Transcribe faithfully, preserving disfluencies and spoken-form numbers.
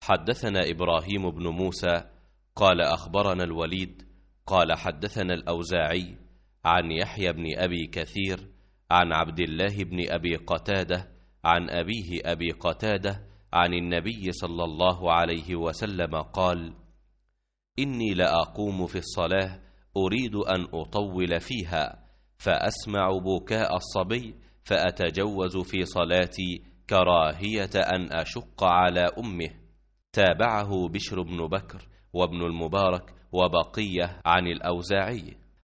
حدثنا إبراهيم بن موسى قال أخبرنا الوليد قال حدثنا الأوزاعي عن يحيى بن أبي كثير عن عبد الله بن أبي قتادة عن أبيه أبي قتادة عن النبي صلى الله عليه وسلم قال: إني لأقوم في الصلاة أريد أن أطول فيها، فأسمع بكاء الصبي فأتجوز في صلاتي كراهية أن أشق على أمه. تابعه بشر بن بكر وابن المبارك وبقية عن الأوزاعي.